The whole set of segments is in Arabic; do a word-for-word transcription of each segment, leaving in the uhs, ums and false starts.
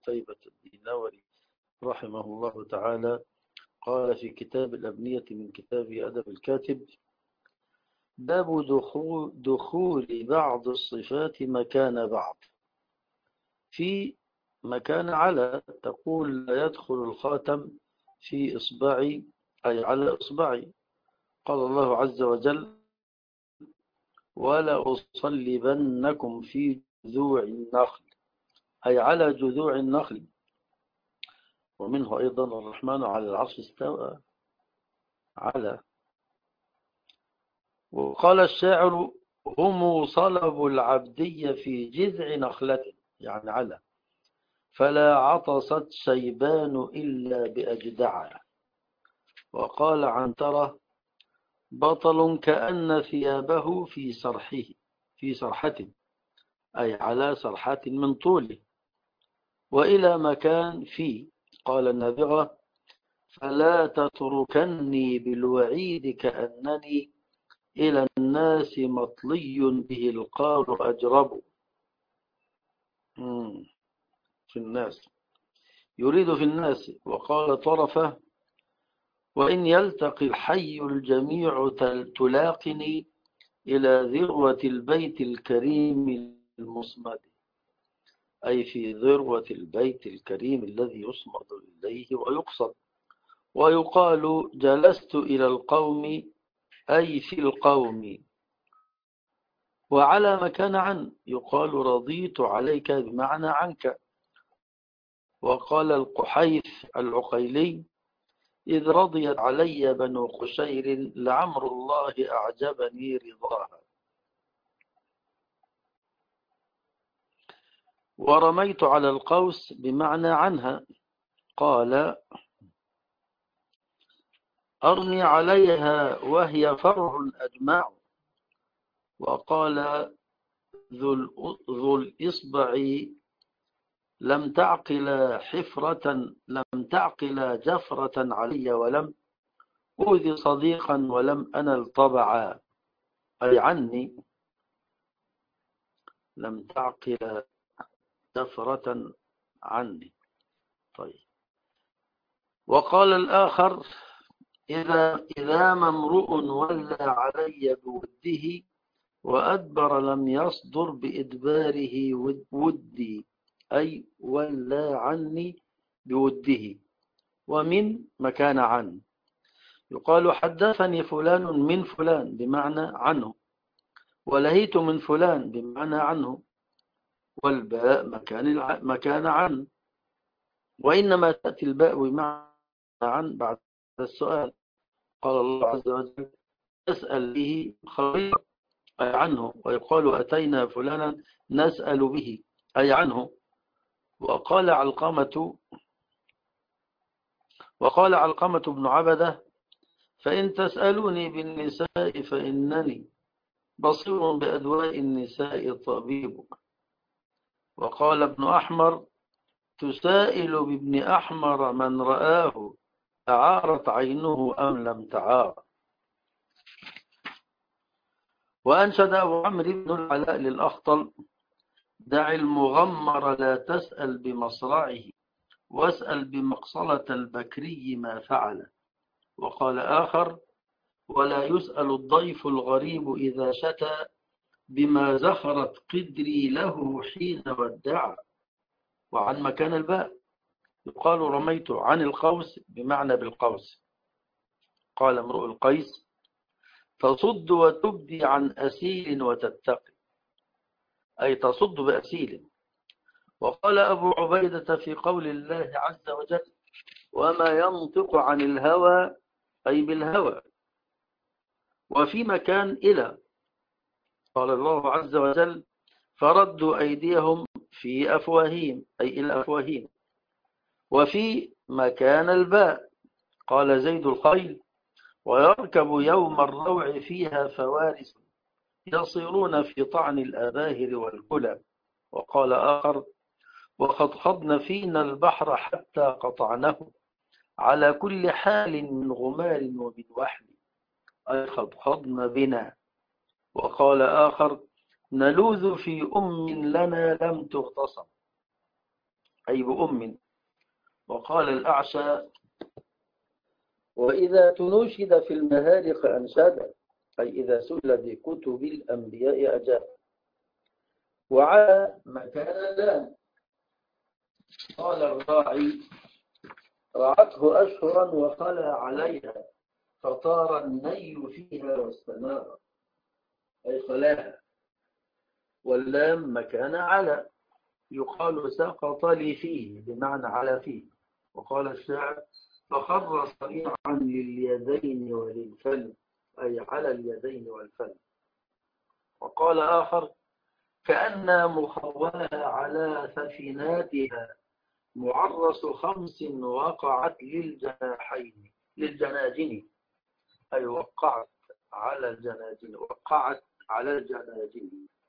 قتيبة الدينوري رحمه الله تعالى قال في كتاب الأبنية من كتاب أدب الكاتب: باب دخول, دخول بعض الصفات مكان بعض. في مكان على تقول لا يدخل الخاتم في إصبعي أي على إصبعي. قال الله عز وجل: ولا أصلبنكم في جذوع النخل أي على جذوع النخل. ومنه أيضا الرحمن على العرش استوى على. وقال الشاعر: هم صلبوا العبدية في جذع نخلة يعني على، فلا عطست شيبان إلا بأجدعها. وقال عنترة: بطل كأن ثيابه في سرحه في سرحة أي على سرحة من طوله. وإلى مكان في. قال النابغة: فلا تتركني بالوعيد كأنني إلى الناس مطلي به القار أجرب. في الناس يريد في الناس. وقال طرفة: وإن يلتقي الحي الجميع تلاقني إلى ذروة البيت الكريم المصمد أي في ذروة البيت الكريم الذي يصمد إليه ويقصد. ويقال جلست إلى القوم أي في القوم. وعلى مكان عن يقال رضيت عليك بمعنى عنك. وقال القحيف العقيلي: إذ رضيت علي بنو قشير لعمر الله أعجبني رضاها. ورميت على القوس بمعنى عنها. قال: أرمي عليها وهي فرع أجمع. وقال ذو الإصبع: لم تعقل حفرة لم تعقل جفرة علي ولم أوذي صديقا ولم أنل طبعا أي عني. لم تعقل جفرة عني. طيب. وقال الآخر: إذا إذا ممرؤ ولى علي بوده وأدبر لم يصدر بإدباره ودي أي ولى عني بوده. ومن مكان عن يقال حدثني فلان من فلان بمعنى عنه، ولهيت من فلان بمعنى عنه. والباء مكان مكان عن. وإنما تأتي الباء بمعنى عن بعد السؤال. قال الله عز وجل: نسأل به خبير أي عنه. ويقال أتينا فلانا نسأل به أي عنه. وقال علقمة وقال علقمة بن عبده: فإن تسألوني بالنساء فإنني بصير بأدواء النساء طبيب. وقال ابن أحمر: تسائل بابن أحمر من رآه أعارت عينه أم لم تعار. وأنشد أبو عمرو بن العلاء للأخطل: دع المغمر لا تسأل بمصرعه واسأل بمقصلة البكري ما فعل. وقال آخر: ولا يسأل الضيف الغريب إذا شتى بما زخرت قدري له حين ودع. وعن مكان الباء يقال رميت عن القوس بمعنى بالقوس. قال امرؤ القيس: تصد وتبدي عن أسيل وتتقي أي تصد بأسيل. وقال أبو عبيدة في قول الله عز وجل: وما ينطق عن الهوى أي بالهوى. وفي مكان إلى قال الله عز وجل: فردوا أيديهم في أفواههم أي إلى أفواههم. وفي مكان الباء قال زيد الخيل: ويركب يوم الروع فيها فوارس يصيرون في طعن الأباهر والكلى. وقال آخر: وخضخضن فينا البحر حتى قطعناه على كل حال من غمار ومن وحل أي خضخضن بنا. وقال آخر: نلوذ في أم لنا لم تغتصب أي بأم. وقال الأعشى: وإذا تنوشد في المهالك أنشد، أي إذا سئل بكتب الأنبياء أجاب. وعلى مكان لا، قال الراعي: رعته أشهرا وخلى عليها فطار الني فيها واستنار، أي خلاها. واللام مكان على، يقال سقط لي فيه بمعنى على فيه. وقال الشاعر: فخر صريعا لليدين وللفم، أي على اليدين والفم. وقال آخر: كأن مخولة على سفيناتها معرس خمس وقعت للجناحين للجناجن، أي وقعت على الجناجن، وقعت على الجناجن،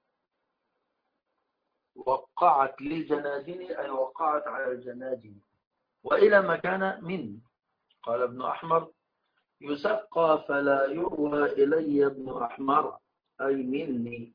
وقعت للجناجن أي وقعت على الجناجن. وإلى مكان من، قال ابن أحمر: يسقى فلا يروى إلي ابن أحمر، أي مني.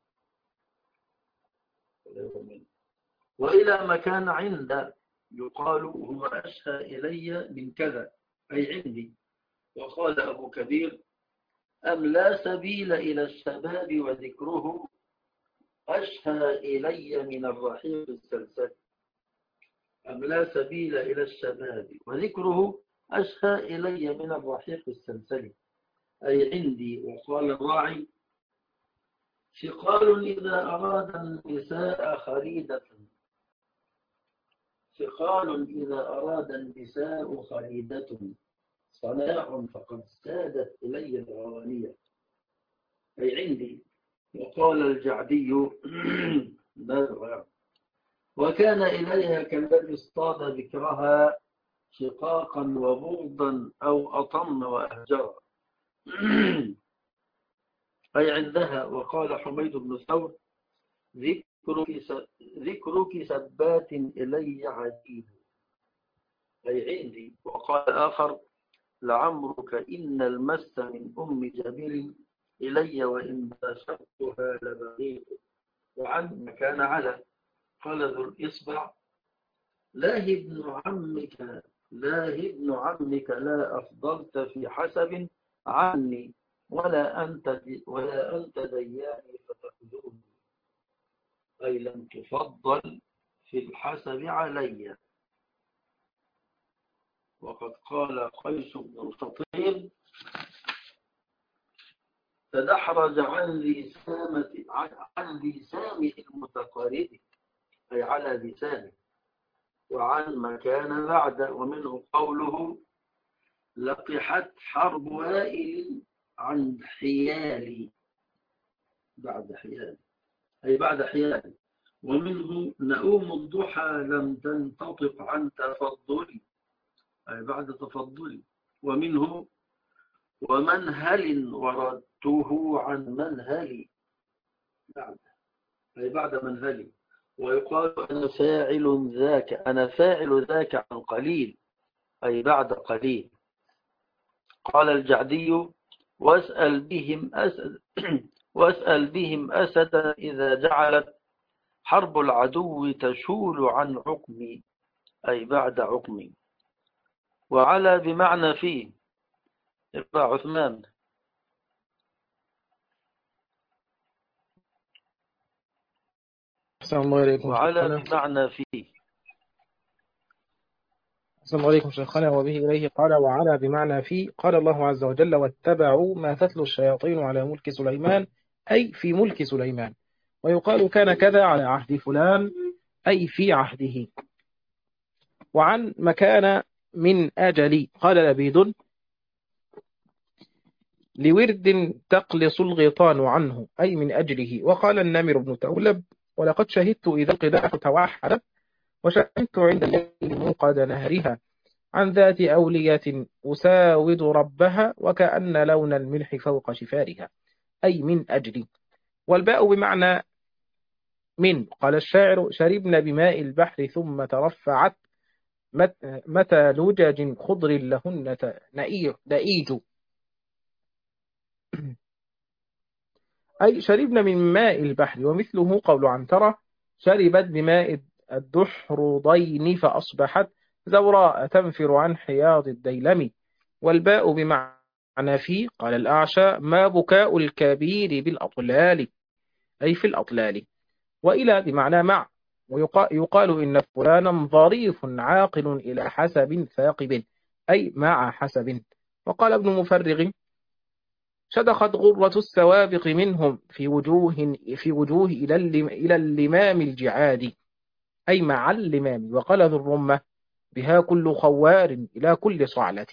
وإلى مكان عند، يقال هو أشهى إلي من كذا، أي عندي. وقال أبو كبير: أم لا سبيل إلى الشباب وذكره أشهى إلي من الرحيق السلسل. أم لا سبيل إلى الشباب وذكره أشهى إلي من الرحيق السلسل، أي عندي. وقال الراعي: ثقال إذا أراد النساء خريدة، ثقال إذا أراد النساء خريدة صناع فقد سادت إلي الغوانية، أي عندي. وقال الجعدي: وكان إليها كالذي اصطاد ذكرها شقاقا وبغضا أو أطم وأهجرا، أي عندها. وقال حميد بن ثور: ذكرك ذكرك سبات إلي عجيب، أي عندي. وقال آخر: لعمرك إن المس من أم جبل إلي وإن باشرتها لبغيض. وعن مكان على، قال ذو الإصبع: لا ابن عمك لا ابن عمك لا أفضلت في حسب عني، ولا أنت ولا أنت دياني فتخذوني، أي لم تفضل في الحسب علي. وقد قال قيس بن الخطيب: تدحرج عن لسامة عن لسامه المتقارب، أي على لسانه. وعن مكان بعد، ومنه قوله: لقحت حرب وائل عن حيالي، بعد حيالي، أي بعد حيالي. ومنه نؤوم الضحى لم تنتطق عن تفضلي، أي بعد تفضلي. ومنه ومنهل وردته عن منهلي، بعد، أي بعد منهلي. ويقال: أنا فاعل ذاك أنا فاعل ذاك عن قليل، أي بعد قليل. قال الجعدي: واسأل بهم أسد واسأل بهم أسدا إذا جعلت حرب العدو تشول عن عقمي، أي بعد عقمي. وعلى بمعنى فيه، اقرأ عثمان. السلام الله عليكم وعلى شيخنا. بمعنى فيه. السلام عليكم شيخنا. وبه إليه قال: وعلى بمعنى في. قال الله عز وجل: واتبعوا ما تتلو الشياطين على ملك سليمان، أي في ملك سليمان. ويقال كان كذا على عهد فلان، أي في عهده. وعن مكان من أجل، قال لبيد: لورد تقلص الغيطان عنه، أي من أجله. وقال النمر بن تولب: ولقد شهدت إذا القداح توحدت وشأنت عند الليل موقد نهرها، عن ذات أولية أساود ربها وكأن لون الملح فوق شفارها، أي من أجل. والباء بمعنى من. قال الشاعر: شربنا بماء البحر ثم ترفعت متى لجج خضر لهن نئيج، أي شربنا من ماء البحر. ومثله قول عنترة: شربت بماء الدحرضين فأصبحت زوراء تنفر عن حياض الديلم. والباء بمعنى في. قال الأعشى ما بكاء الكبير بالأطلال أي في الأطلال. وإلى بمعنى مع. ويقال إن فلانا ظريف عاقل إلى حسب ثاقب أي مع حسب. وقال ابن مفرغ شدخت غرة السوابق منهم في وجوه في وجوه إلى اللم إلى اللمام الجعاد أي مع اللمام. وقال ذو الرمة بها كل خوار إلى كل صعلة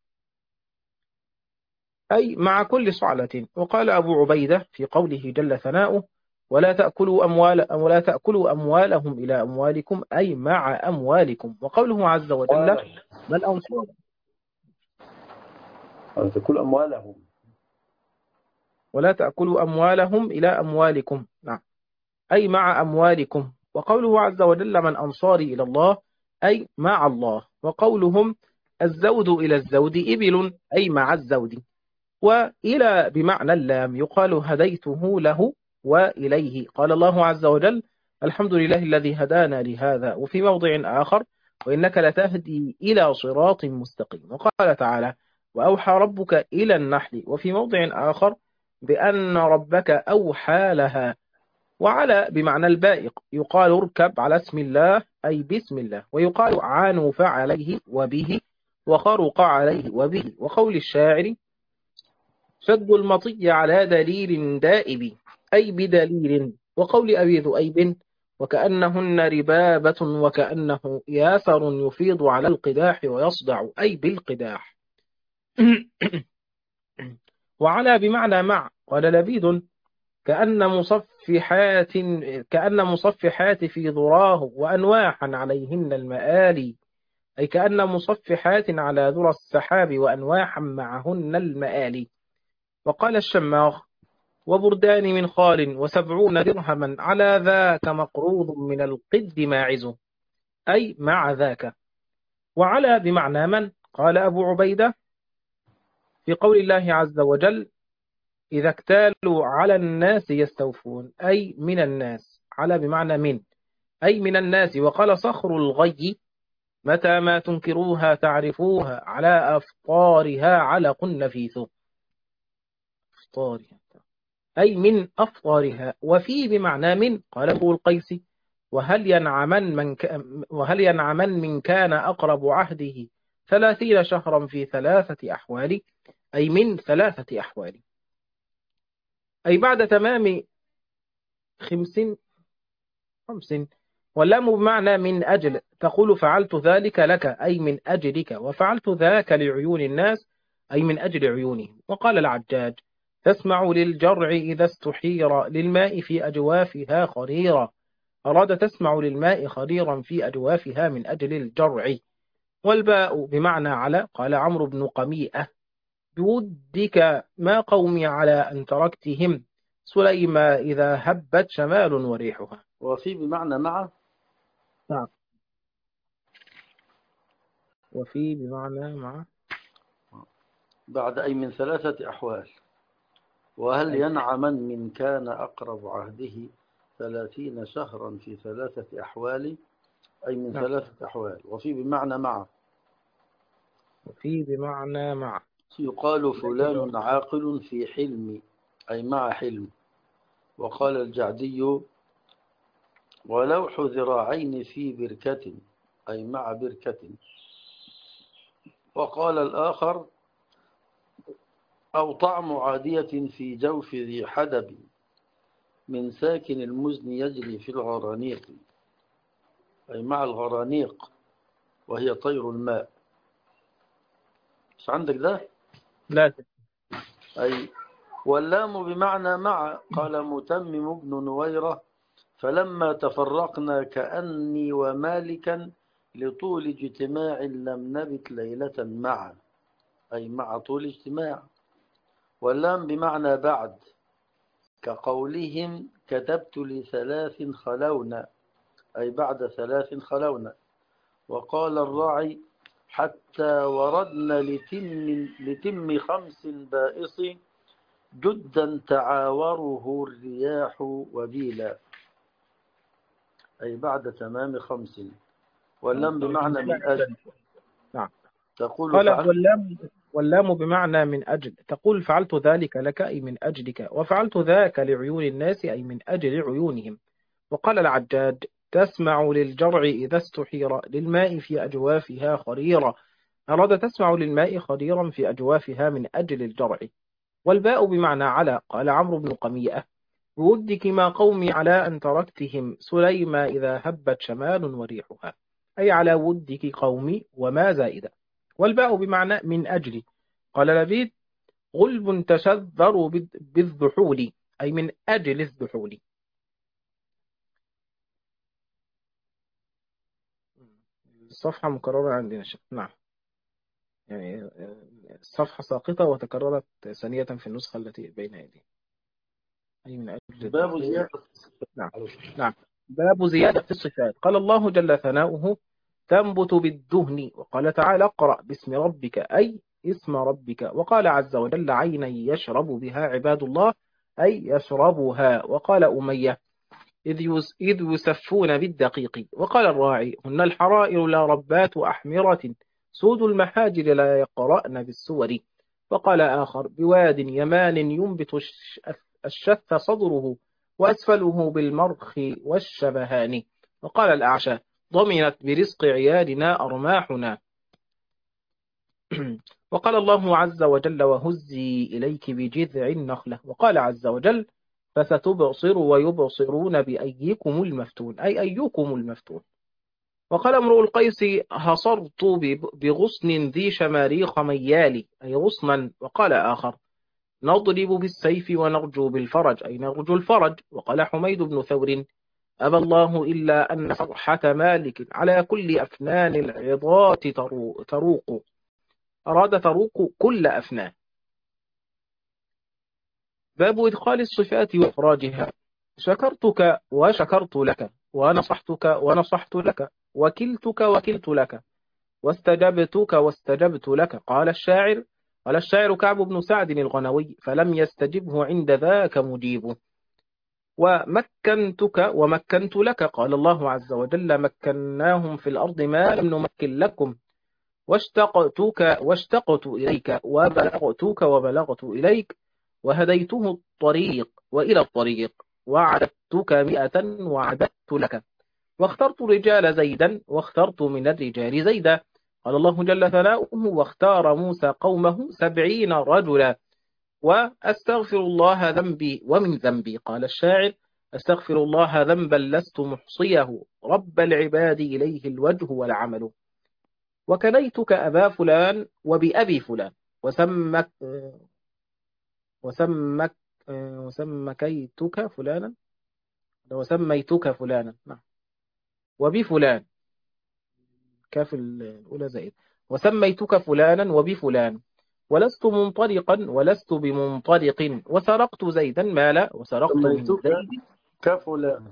أي مع كل صعلة. وقال أبو عبيدة في قوله جل ثناؤه ولا تأكلوا أموال ولا تأكلوا أموالهم إلى أموالكم أي مع أموالكم. وقوله عز وجل بل أنصار ولا تأكلوا أموالهم ولا تأكلوا أموالهم إلى أموالكم نعم أي مع أموالكم. وقوله عز وجل من أنصاري إلى الله أي مع الله. وقولهم الزود إلى الزود إبل أي مع الزود. وإلى بمعنى اللام يقال هديته له وإليه. قال الله عز وجل الحمد لله الذي هدانا لهذا. وفي موضع آخر وإنك لتهدي إلى صراط مستقيم. وقال تعالى وأوحى ربك إلى النحل. وفي موضع آخر بأن ربك أوحى لها. وعلى بمعنى البائق يقال اركب على اسم الله أي بسم الله. ويقال عانوف عليه وبه وخرق عليه وبه. وقول الشاعر شد المطي على دليل دائب أي بدليل. وقول أبي ذؤيب وكأنهن ربابة وكأنه ياسر يفيض على القداح ويصدع أي بالقداح. وعلى بمعنى مع. قال لبيد كأن مصفحات كأن مصفحات في ذراه وأنواحا عليهن المآلي أي كأن مصفحات على ذرى السحاب وأنواحا معهن المآلي. وقال الشماخ وبردان من خال وسبعون درهما على ذاك مقروض من القد ماعز أي مع ذاك. وعلى بمعنى من. قال أبو عبيدة في قول الله عز وجل إذا اكتالوا على الناس يستوفون أي من الناس. على بمعنى من أي من الناس. وقال صخر الغي متى ما تنكروها تعرفوها على أفطارها علق نفيث أفطارها أي من أفطارها. وفي بمعنى من. قال أبو القيس وهل ينعمن من, ك... وهل ينعمن من كان أقرب عهده ثلاثين شهرا في ثلاثة أحوال أي من ثلاثة أحوال أي بعد تمام خمس خمس. واللام بمعنى من أجل تقول فعلت ذلك لك أي من أجلك وفعلت ذاك لعيون الناس أي من أجل عيونهم. وقال العجاج تسمع للجرع إذا استحير للماء في أجوافها خريرا أراد تسمع للماء خريرا في أجوافها من أجل الجرع. والباء بمعنى على. قال عمرو بن قميئة بودك ما قومي على أن تركتهم سليما إذا هبت شمال وريحها. وفي بمعنى مع. نعم وفي بمعنى مع بعد أي من ثلاثة أحوال. وهل أي. ينعمن من كان أقرب عهده ثلاثين شهرا في ثلاثة أحوال أي من نعم. ثلاثة أحوال. وفي بمعنى مع. وفي بمعنى مع يقال فلان عاقل في حلم أي مع حلم. وقال الجعدي ولوح ذراعين في بركة أي مع بركة. وقال الآخر أو طعم عادية في جوف ذي حدب من ساكن المزن يجري في الغرانيق أي مع الغرانيق وهي طير الماء. مش عندك ده؟ لا. أي واللام بمعنى مع. قال متمم بن نويرة فلما تفرقنا كأني ومالكا لطول اجتماع لم نبت ليلة معا أي مع طول اجتماع. واللام بمعنى بعد كقولهم كتبت لثلاث خلونا أي بعد ثلاث خلونا. وقال الراعي حتى وردنا لتم, لتم خمس بائص جدا تعاوره الرياح وبيلا. أي بعد تمام خمس. واللام بمعنى من أجل. نعم. تقول قال فعلت. واللام, واللام بمعنى من أجل، تقول فعلت ذلك لك أي من أجلك، وفعلت ذاك لعيون الناس أي من أجل عيونهم. وقال العجاج تسمع للجرع إذا استحير للماء في أجوافها خريرا، أراد تسمع للماء خريرا في أجوافها من أجل الجرع. والباء بمعنى على، قال عمرو بن قميئة بودك ما قومي على أن تركتهم سليما إذا هبت شمال وريحها، أي على ودك قومي وما زائدة. والباء بمعنى من أجل، قال لبيد غلب تشذر بالذحول أي من أجل الذحول. الصفحة مكررة عندنا شك. نعم، يعني الصفحة ساقطة وتكررت ثانية في النسخة التي بين يدي، أي من أجل باب الدخول. زيادة. نعم. نعم. باب زيادة في الصفات. قال الله جل ثناؤه تنبت بالدهن. وقال تعالى اقرأ باسم ربك أي اسم ربك. وقال عز وجل عينا يشرب بها عباد الله أي يشربها. وقال أمية إذ يسفون بالدقيق. وقال الراعي هن الحرائر لا ربات أحمرة سود المحاجر لا يقرأن بالسور. وقال آخر بواد يمان ينبت الشث صدره وأسفله بالمرخ والشبهان. وقال الأعشى ضمنت برزق عيالنا أرماحنا. وقال الله عز وجل وهزي إليك بجذع النخلة. وقال عز وجل فستبصر ويبصرون بأيكم المفتون أي أيكم المفتون. وقال امرؤ القيس هصرت بغصن ذي شماريخ ميالي أي غصنا. وقال آخر نضرب بالسيف ونرجو بالفرج أي نرجو الفرج. وقال حميد بن ثور أبى الله إلا أن صرحة مالك على كل أفنان العظات تروق، أراد تروق كل أفنان. باب إدخال الصفات وإخراجها. شكرتك وشكرت لك ونصحتك ونصحت لك وكلتك وكلت لك واستجبتك واستجبت لك. قال الشاعر قال الشاعر كعب بن سعد الغنوي فلم يستجبه عند ذاك مجيبه. ومكنتك ومكنت لك. قال الله عز وجل مكناهم في الأرض ما لم نمكن لكم. واشتقتك واشتقت إليك وبلغتك وبلغت إليك. وهديته الطريق وإلى الطريق. وعددتك مئة وعددت لك. واخترت الرجال زيدا واخترت من الرجال زيدا. قال الله جل ثناؤه واختار موسى قومه سبعين رجلا. وأستغفر الله ذنبي ومن ذنبي. قال الشاعر أستغفر الله ذنبا لست محصيه رب العباد إليه الوجه والعمل. وكنيتك أبا فلان وبأبي فلان. وسمك وسمك وسمكيتك فلانا وسميتك فلانا. نعم. وبفلان كاف الأولى زائد. وسميتك فلانا وبفلان. ولست منطلقا ولست بمنطلق. وسرقت زيدا مالا وسرقت من سميتك زيد كفلان.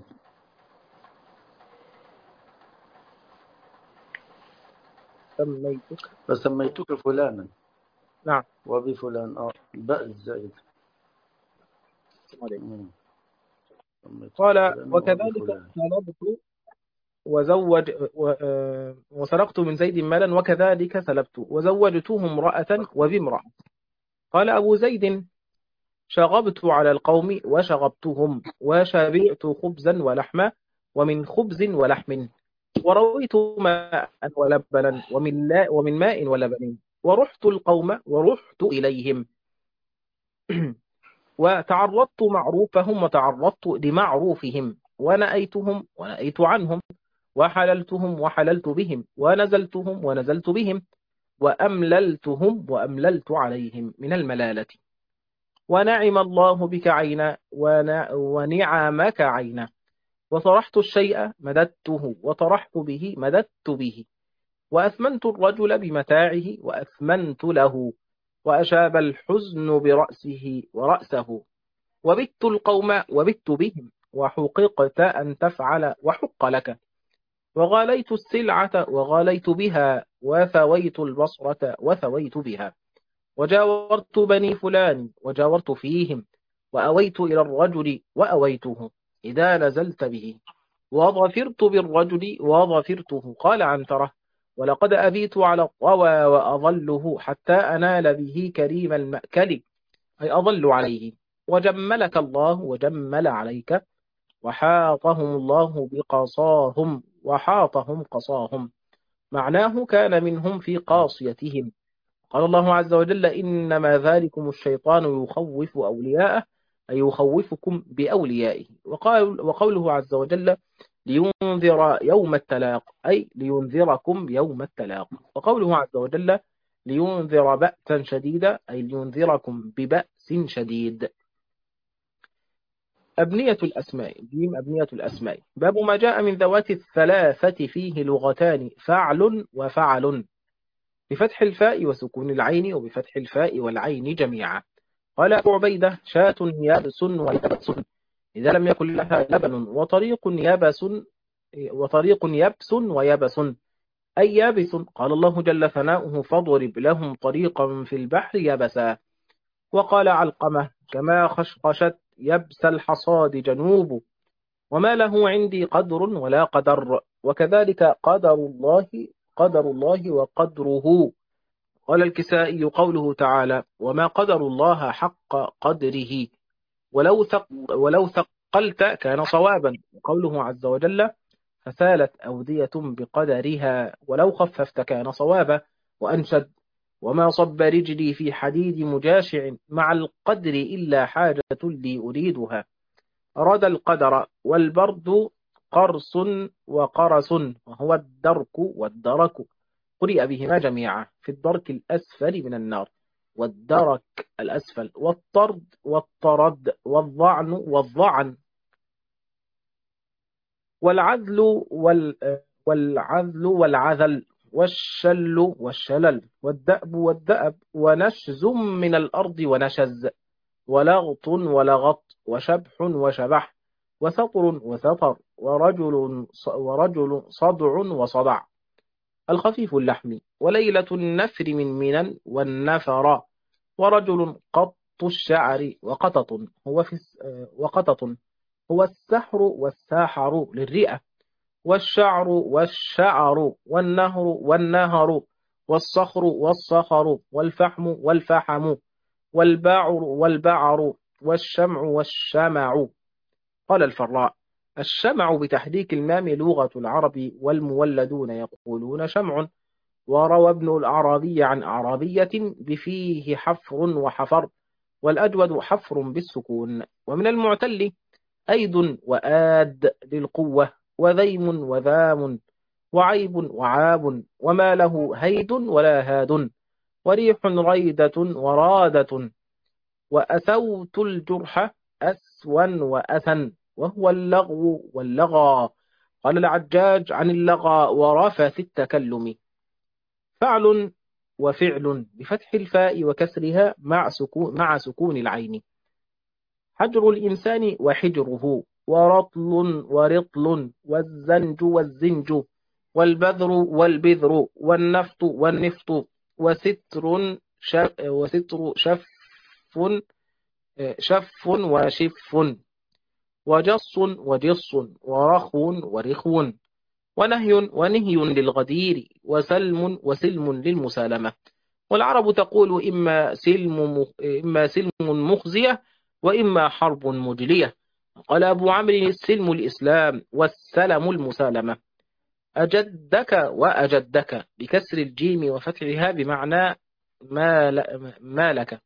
سميتك. فسميتك فلانا. نعم. وبفلان اه باء الزائد. قال وكذلك سلبت وزوج وسرقت من زيد مالا وكذلك سلبت وزوجته امرأة وبامرأة. قال أبو زيد شغبت على القوم وشغبتهم وشبعت خبزا ولحما ومن خبز ولحم ورويت ماء ولبنا ومن, لا ومن ماء ولبن ورحت القوم ورحت إليهم وتعرضت معروفهم وتعرضت لمعروفهم ونأيتهم ونأيت عنهم وحللتهم وحللت بهم ونزلتهم ونزلت بهم وأمللتهم وأمللت عليهم من الملالة. ونعم الله بك عينا ونعمك عينا. وطرحت الشيء مددته وطرحت به مددت به. وأثمنت الرجل بمتاعه وأثمنت له. وأشاب الحزن برأسه ورأسه. وبت القوم وبت بهم وحققت أن تفعل وحق لك. وغاليت السلعة وغاليت بها وثويت البصرة وثويت بها. وجاورت بني فلان وجاورت فيهم وأويت إلى الرجل وأويته إذا نزلت به. وظفرت بالرجل وظفرته. قال عنترة: ولقد أبيت على الطوى وأظله حتى أنال به كريم المأكل، أي أظل عليه. وجملك الله وجمل عليك، وحاطهم الله بقصاهم وحاطهم قصاهم. معناه كان منهم في قاصيتهم. قال الله عز وجل: إنما ذلكم الشيطان يخوف أولياءه، أي يخوفكم بأوليائه. وقال وقوله عز وجل: لينذر يوم التلاق، أي لينذركم يوم التلاق. وقوله عز وجل: لينذر بأسا شديدا، أي لينذركم ببأس شديد. أبنية الأسماء. جيم أبنية الأسماء. باب ما جاء من ذوات الثلاثة فيه لغتان: فعل وفعل، بفتح الفاء وسكون العين، وبفتح الفاء والعين جميعا. قال أبو عبيدة: شاة يابس ويبس إذا لم يكن لها لبن، وطريق يابس وطريق يبس ويبس، أي يابس. قال الله جل ثناؤه: فاضرب لهم طريقا في البحر يبسا. وقال علقمة: كما خشخشت يبس الحصاد جنوب، وما له عندي قدر ولا قدر. وكذلك قدر الله قدر الله وقدره. قال الكسائي: قوله تعالى: وما قدر الله حق قدره، ولو ثق ولو ثقلت كان صوابا. قوله عز وجل: فسالت أودية بقدرها، ولو خففت كان صوابا. وأنشد: وما صب رجلي في حديد مجاشع مع القدر إلا حاجة لي أريدها. أراد القدر. والبرد قرص وقرس، وهو الدرك والدرك. قرئ بهما جميعا في الدرك الأسفل من النار، والدرك الأسفل. والطرد والطرد، والظعن والظعن. والعذل وال والعذل والعذل، والشل والشلل، والدأب والدأب. ونشز من الأرض ونشز، ولغط ولغط، وشبح وشبح، وسطر وسطر، ورجل ورجل صدع وصدع. الخفيف اللحم. وليلة النفر من منى والنفر. ورجل قط الشعر وقطط هو في وقطط هو السحر والساحر للرئة. والشعر والشعر، والنهر والنهر، والصخر والصخر، والفحم والفحم، والبعر والبعر، والشمع والشمع. قال الفراء: الشمع بتحريك المام لغة العرب، والمولدون يقولون شمع. وروى ابن الأعرابي عن أعرابية بفيه حفر وحفر، والأجود حفر بالسكون. ومن المعتل أيد وآد للقوة، وذيم وذام، وعيب وعاب، وما له هيد ولا هاد، وريح ريدة ورادة. وأسوت الجرح أسوا وأسا، وهو اللغو واللغى. قال العجاج عن اللغى: ورفث التكلم. فعل وفعل بفتح الفاء وكسرها مع سكون, مع سكون العين. حجر الإنسان وحجره، ورطل ورطل، والزنج والزنج، والبذر والبذر، والنفط والنفط، وستر شف وستر شف شف وشف، وجص وجص، ورخو ورخو، ونهي ونهي للغدير، وسلم وسلم للمسالمة. والعرب تقول: إما سلم إما سلم مخزية، وإما حرب مجلية. قال أبو عمرو: السلم الإسلام، والسلم المسالمة. أجدك وأجدك بكسر الجيم وفتحها بمعنى ما لك.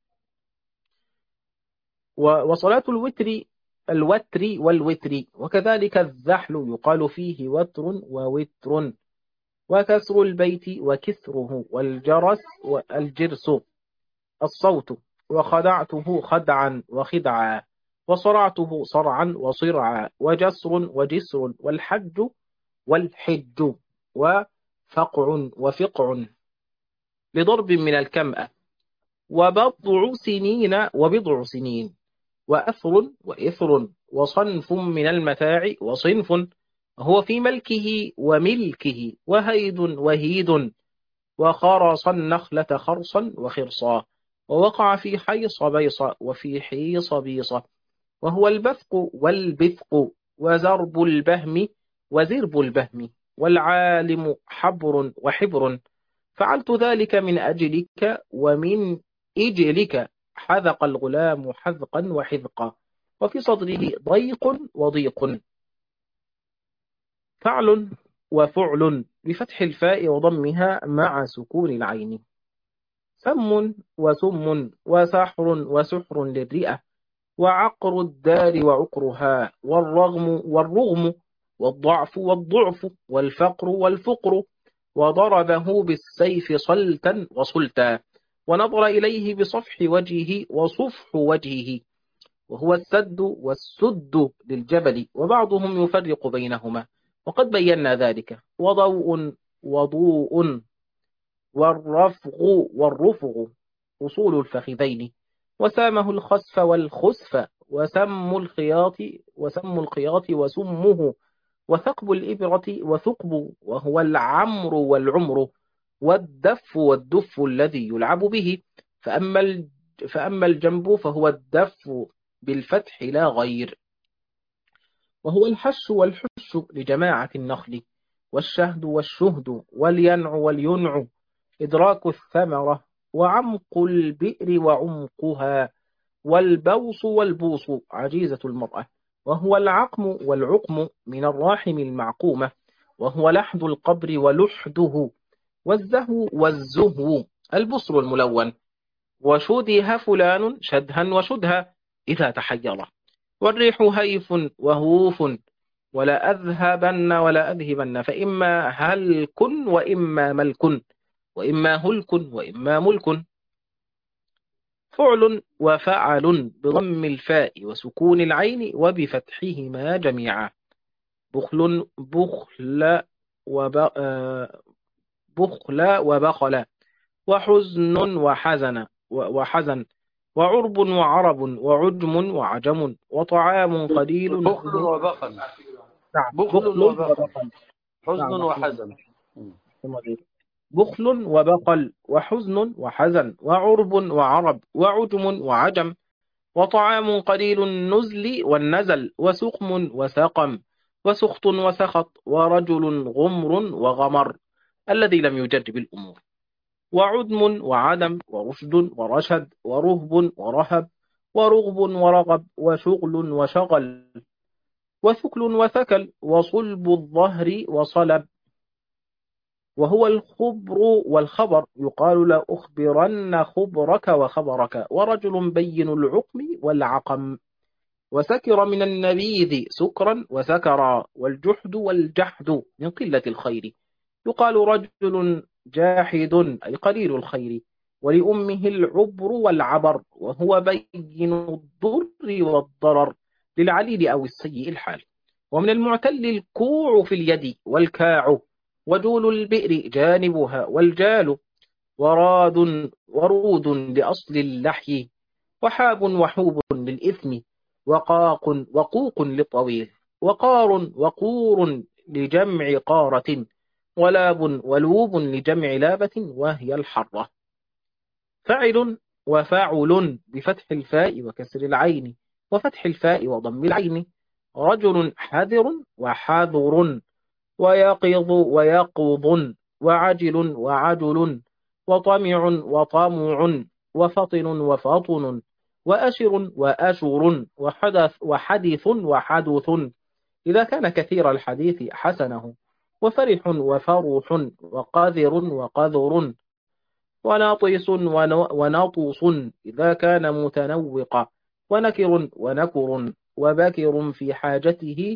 وصلاة الوتر الوتر والوتر. وكذلك الزحل يقال فيه وتر ووتر. وكسر البيت وكسره، والجرس والجرس الصوت. وخدعته خدعا وخدعا، وصرعته صرعا وصرعا، وجسر وجسر، والحج والحج، وفقع وفقع لضرب من الكمأة. وبضع سنين وبضع سنين، وأثر وإثر، وصنف من المتاع وصنف، هو في ملكه وملكه، وهيد وهيد، وخرص النخلة خرصا وخرصا، ووقع في حيص بيص وفي حيص بيصة، وهو البثق والبثق، وزرب البهم وزرب البهم، والعالم حبر وحبر. فعلت ذلك من أجلك ومن إجلك. حذق الغلام حذقا وحذقا، وفي صدره ضيق وضيق. فعل وفعل بفتح الفاء وضمها مع سكون العين. سم وسم وسحر وسحر للرئة، وعقر الدار وعقرها، والرغم والرغم، والضعف والضعف، والفقر والفقر. وضربه بالسيف صلتا وصلتا، ونظر إليه بصفح وجهه وصفح وجهه، وهو السد والسد للجبل، وبعضهم يفرق بينهما، وقد بينا ذلك. وضوء وضوء، والرفغ والرفغ، أصول الفخذين. وسامه الخسف والخسف، وسم الخياط وسم الخياط وسمه، وثقب الإبرة وثقب، وهو العمر والعمر. والدف والدف الذي يلعب به. فأما ال- فأما الجنب فهو الدف بالفتح لا غير، وهو الحش والحش لجماعة النخل. والشهد والشهد، والينع والينع، إدراك الثمرة، وعمق البئر وعمقها. والبوص والبوص، عجيزة المرأة، وهو العقم والعقم من الراحم المعقومة، وهو لحد القبر ولحده. والزهو والزهو، البصر الملون. وشده فلان شدها وشدها إذا تحير. والريح هيف وهوف، ولا أذهبن ولا أذهبن، فإما هلك وإما ملك، وإما هلك وإما ملك. فعل وفعل بضم الفاء وسكون العين وبفتحهما جميعا. بخل بخل وب... آه، بخل وبخل، وحزن وحزن وحزن، وعرب وعرب، وعجم وعجم، وطعام قليل. بخل وبخل. نعم، بخل بخل وبخل. وبخل. حزن نعم، وحزن. بخل وبقل، وحزن وحزن، وعرب وعرب، وعجم وعجم، وطعام قليل النزل والنزل، وسقم وسقم، وسخط وسخط، ورجل غمر وغمر، الذي لم يجرب الأمور. وعدم وعدم، ورشد ورشد، ورهب ورهب، ورغب ورغب، وشغل وشغل، وثكل وثكل، وصلب الظهر وصلب. وهو الخبر والخبر، يقال لا أخبرن خبرك وخبرك. ورجل بين العقم والعقم. وسكر من النبيذ سكرا وسكرا، والجحد والجحد من قلة الخير. يقال رجل جاحد أي قليل الخير. ولأمه العبر والعبر، وهو بين الضر والضرر للعليل أو السيء الحال. ومن المعتل الكوع في اليد والكاع. وجول البئر جانبها والجال. وراد ورود لأصل اللحي. وحاب وحوب للإثم. وقاق وقوق للطويل. وقار وقور لجمع قارة. ولاب ولوب لجمع لابة وهي الحرة. فعل وفاعل بفتح الفاء وكسر العين وفتح الفاء وضم العين. رجل حذر وحاذر، ويقظ ويقظ، وعجل وعجل، وطمع وطمع، وفطن وفطن، وأشر وأشر، وحدث وحدث وحدث إذا كان كثير الحديث حسنه. وفرح وفرح، وقاذر وقذر، وناطيس وناطوس إذا كان متنوقا. ونكر ونكر، وبكر في حاجته،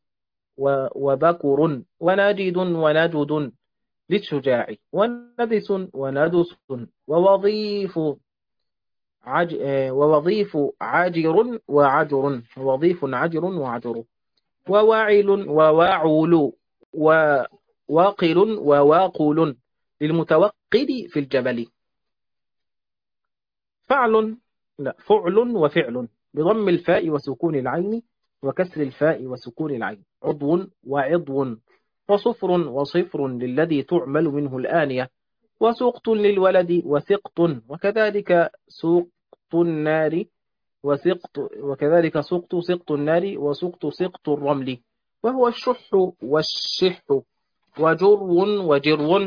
وبكر، وناجد ونجد للشجاع. وندس وندس، ووظيف عج... ووظيف عاجر وعجر، ووظيف عجر وعجر. وواعل وواعول، وواقل وواقول للمتوقد في الجبل. فعل لا فعل وفعل بضم الفاء وسكون العين وكسر الفاء وسكون العين. عضو وعضو، وصفر وصفر للذي تعمل منه الآنية. وسقط للولد وسقط، وكذلك سقط النار وسقط، وكذلك سقط سقط النار، وسقط سقط الرمل. وهو الشح والشح وجر وجرو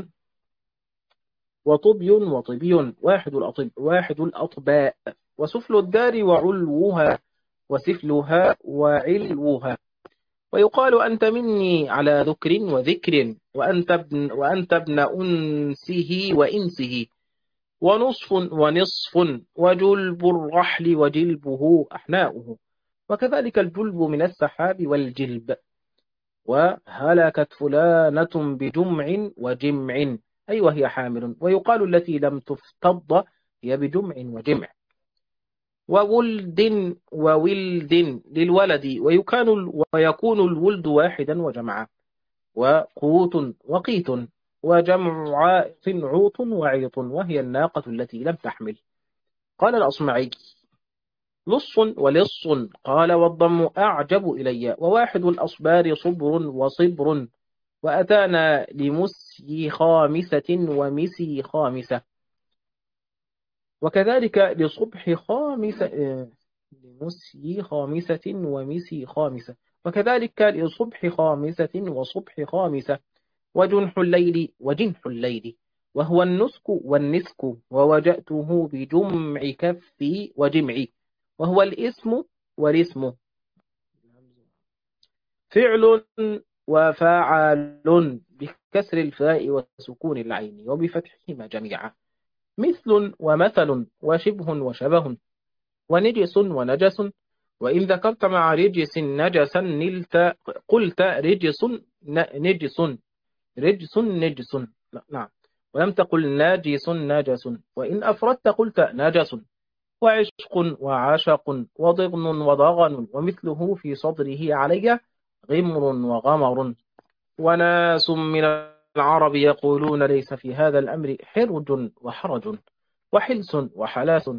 وطبي وطبي واحد الأطب واحد الأطباء وسفل الدار وعلوها وسفلها وعلوها. ويقال أنت مني على ذكر وذكر وأنت ابن, وأنت ابن أنسه وإنسه ونصف ونصف وجلب الرحل وجلبه أحناؤه. وكذلك الجلب من السحاب والجلب. وهلكت فلانة بجمع وجمع أي وهي حامل. ويقال التي لم تفتض هي بجمع وجمع. وولد وولد للولد ويكون ويكون الولد واحدا وجمعا. وقوت وقيت وجمع عائط عوط وعيط وهي الناقة التي لم تحمل. قال الأصمعي لص ولص قال والضم أعجب إلي. وواحد الأصبار صبر وصبر وأتانا لمسي خامسة ومسي خامسة. وكذلك لصبح خامسة لمسي خامسة ومسي خامسة. وكذلك لصبح خامسة وصبح خامسة. وجنح الليل وجنح الليل وهو النسك والنسك. ووجأته بجمع كفي وجمعي وهو الاسم والاسم. فعل وفاعل بكسر الفاء وسكون العين وبفتحهما جميعا. مثل ومثل وشبه وشبه ونجس ونجس. وإن ذكرت مع رجس نجسا نلت قلت رجس نجس رجس نجس. نعم. ولم تقل ناجس نجس. وإن أفردت قلت نجس. وعشق وعشق وضغن وضغن ومثله في صدره علي غمر وغمر. وناس من العرب يقولون ليس في هذا الأمر حرج وحرج وحلس وحلاس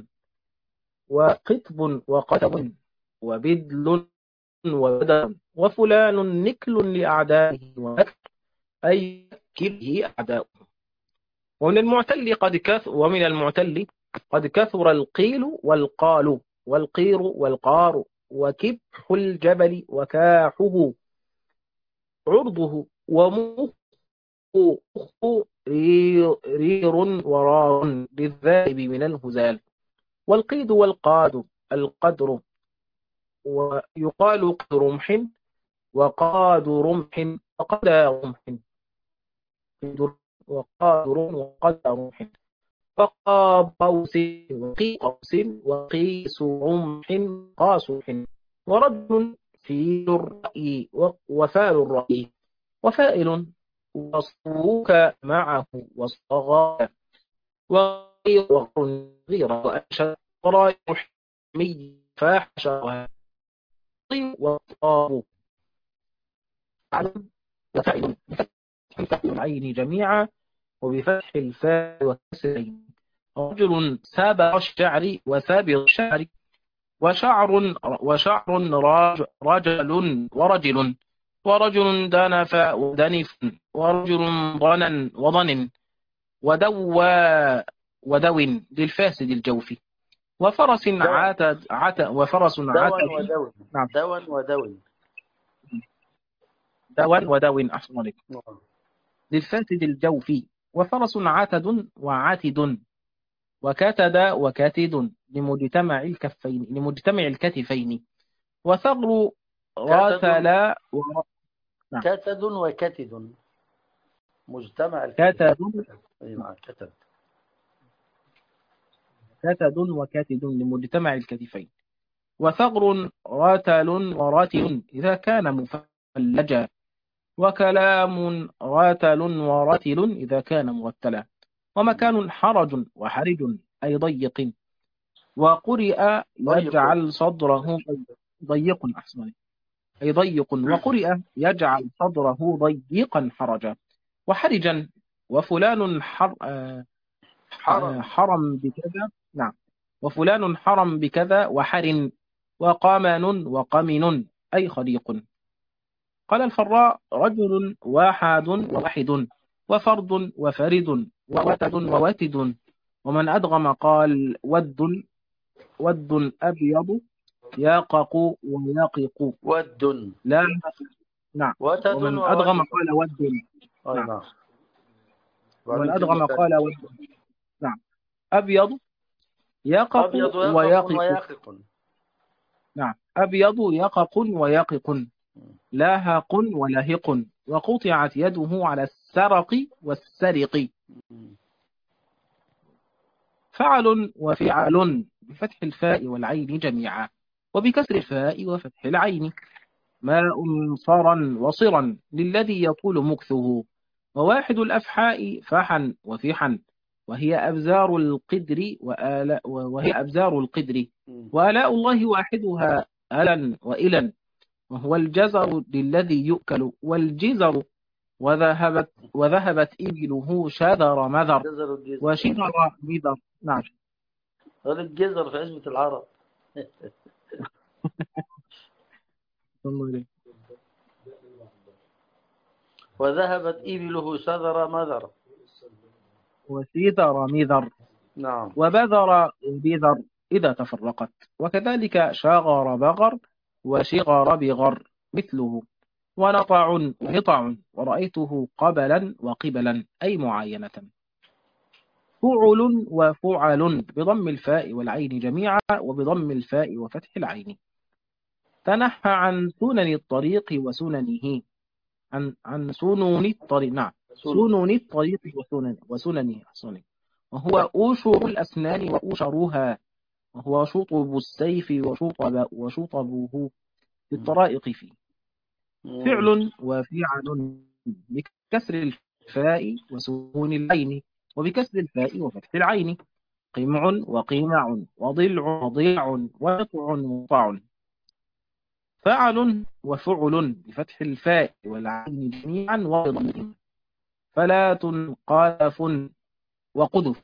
وقطب وقتب وبدل وبدل. وفلان نكل لأعدائه ونكل أي كله أعداؤه. ومن المعتل قد كثر ومن المعتل قد كثر القيل والقال والقير والقار وكبح الجبل وكاحه عرضه ومخ رير ورار للذائب من الهزال. والقيد والقاد القدر. ويقال قد رمح وقاد رمح وقد رمح وقاد وقد رمح. وقاب قوس وقي قوس وقيس رمح قاسح. ورجل في الرأي وفال الرأي وفائل وصوك معه وصغى وغير غير وأشد وراء حمي فاحشرها وطاب علم وفائل بفتح العين جميعا وبفتح الفاء وكسرين. رجل سابق الشعر وسابق الشعر وشعر وشعر راج رجل ورجل ورجل دنف ودنف ورجل ضنن وضن ودوى ودو للفاسد الجوفي. وفرس عتد عت وفرس عتد ودون نعم دون ودون دون ودو أحسن عليك للفاسد الجوفي. وفرس عتد وعتد وكتد وكاتد لمجتمع الكفين لمجتمع الكتفين. وثغر راتل و... نعم. كتد وكتد مجتمع كتد كتد كتد وكاتد لمجتمع الكتفين. وثغر راتل وراتل إذا كان مفلجا. وكلام راتل وراتل إذا كان مرتلا. ومكان حرج وحرج أي ضيق. وقرئ يجعل صدره ضيق أحسن أي ضيق. وقرئ يجعل صدره ضيقا حرجا وحرجا. وفلان حر حرم بكذا نعم. وفلان حرم بكذا وحر. وقامن وقمن أي خليق. قال الفراء رجل واحد وواحد وفرد وفرد ووتد ووتد. ومن أدغم قال ود ود أبيض ياقق وياقق ود لا نعم. وتد ومن أدغم ووتد. قال ود. أي نعم. نعم. ومن وبعدين كلمة أدغم ثانية. قال ود. نعم. أبيض يقق أبيض يقق ويقق. ويقق. نعم. أبيض يقق ويقق، لاهق ولهق، وقطعت يده على السرق والسرق. فعل وفعل بفتح الفاء والعين جميعا، وبكسر الفاء وفتح العين. ماء صرا وصرا للذي يطول مكثه، وواحد الأفحاء فحا وفحا، وهي أبزار القدر وآلاء وهي أبزار القدر، وآلاء الله واحدها ألا وإلا، وهو الجزر للذي يؤكل والجزر، وذهبت وذهبت إبله شذر مذر جزر الجزر. وشذر مذر. نعم. هذا الجزر في عزبة العرب. وذهبت إبله شذر مذر وسيذر مذر. نعم. وبذر بذر إذا تفرقت، وكذلك شغر بغر وشغر بغر مثله. ونطع نطع، ورأيته قبلا وقبلا أي معاينة. فعل وفعل بضم الفاء والعين جميعا، وبضم الفاء وفتح العين. تنحى عن سنن الطريق وسننه، عن عن سنن الطريق. نعم. سنن الطريق وسنن وسننه أحسن. وهو أوشر الأسنان وأوشرها، وهو شطب السيف وشطب وشطبه في الطرائق فيه. فعل وفعل بكسر الفاء وسكون العين، وبكسر الفاء وفتح العين. قمع وقيمع وضلع وضيع ونطع وطع. فعل وفعل بفتح الفاء والعين جميعا وضمهم. فلاة قاف وقذف.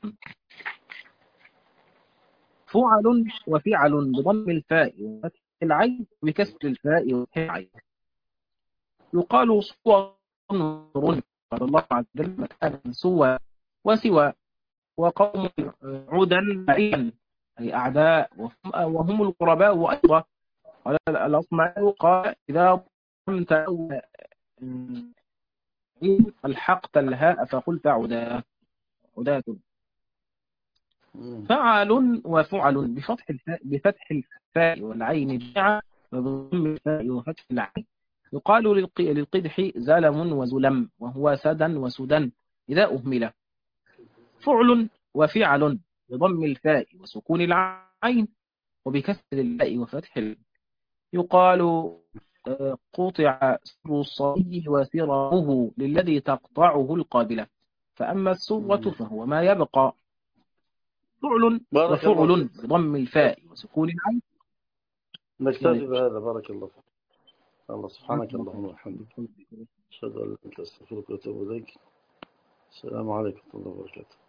فعل وفعل بضم الفاء وفتح العين وبكسر الفاء وفتح العين. يقال صور قال الله عز وجل مثلا سوى وسوى. وقوم عودا بعيدا أي أعداء، وهم القرباء أيضا. قال الأصمعي قال إذا قمت الحقت الهاء فقلت عدا عداة. فعل وفعل بفتح الفاء بفتح الفاء والعين جميعا، وبضم الفاء وفتح العين. يقال للقدح زلم وزلم، وهو سدا وسدا إذا أهمل. فعل وفعل بضم الفاء وسكون العين، وبكسر الفاء وفتح العين. يقال قطع سر الصبي وسره للذي تقطعه القابلة، فأما السرة فهو ما يبقى. فعل وفعل بضم الفاء وسكون العين. نكتفي بهذا. بارك الله فيك. الله سبحانك اللهم وبحمدك، أشهد أن لا إله إلا أنت، أستغفرك وأتوب إليك. السلام عليكم ورحمة الله وبركاته.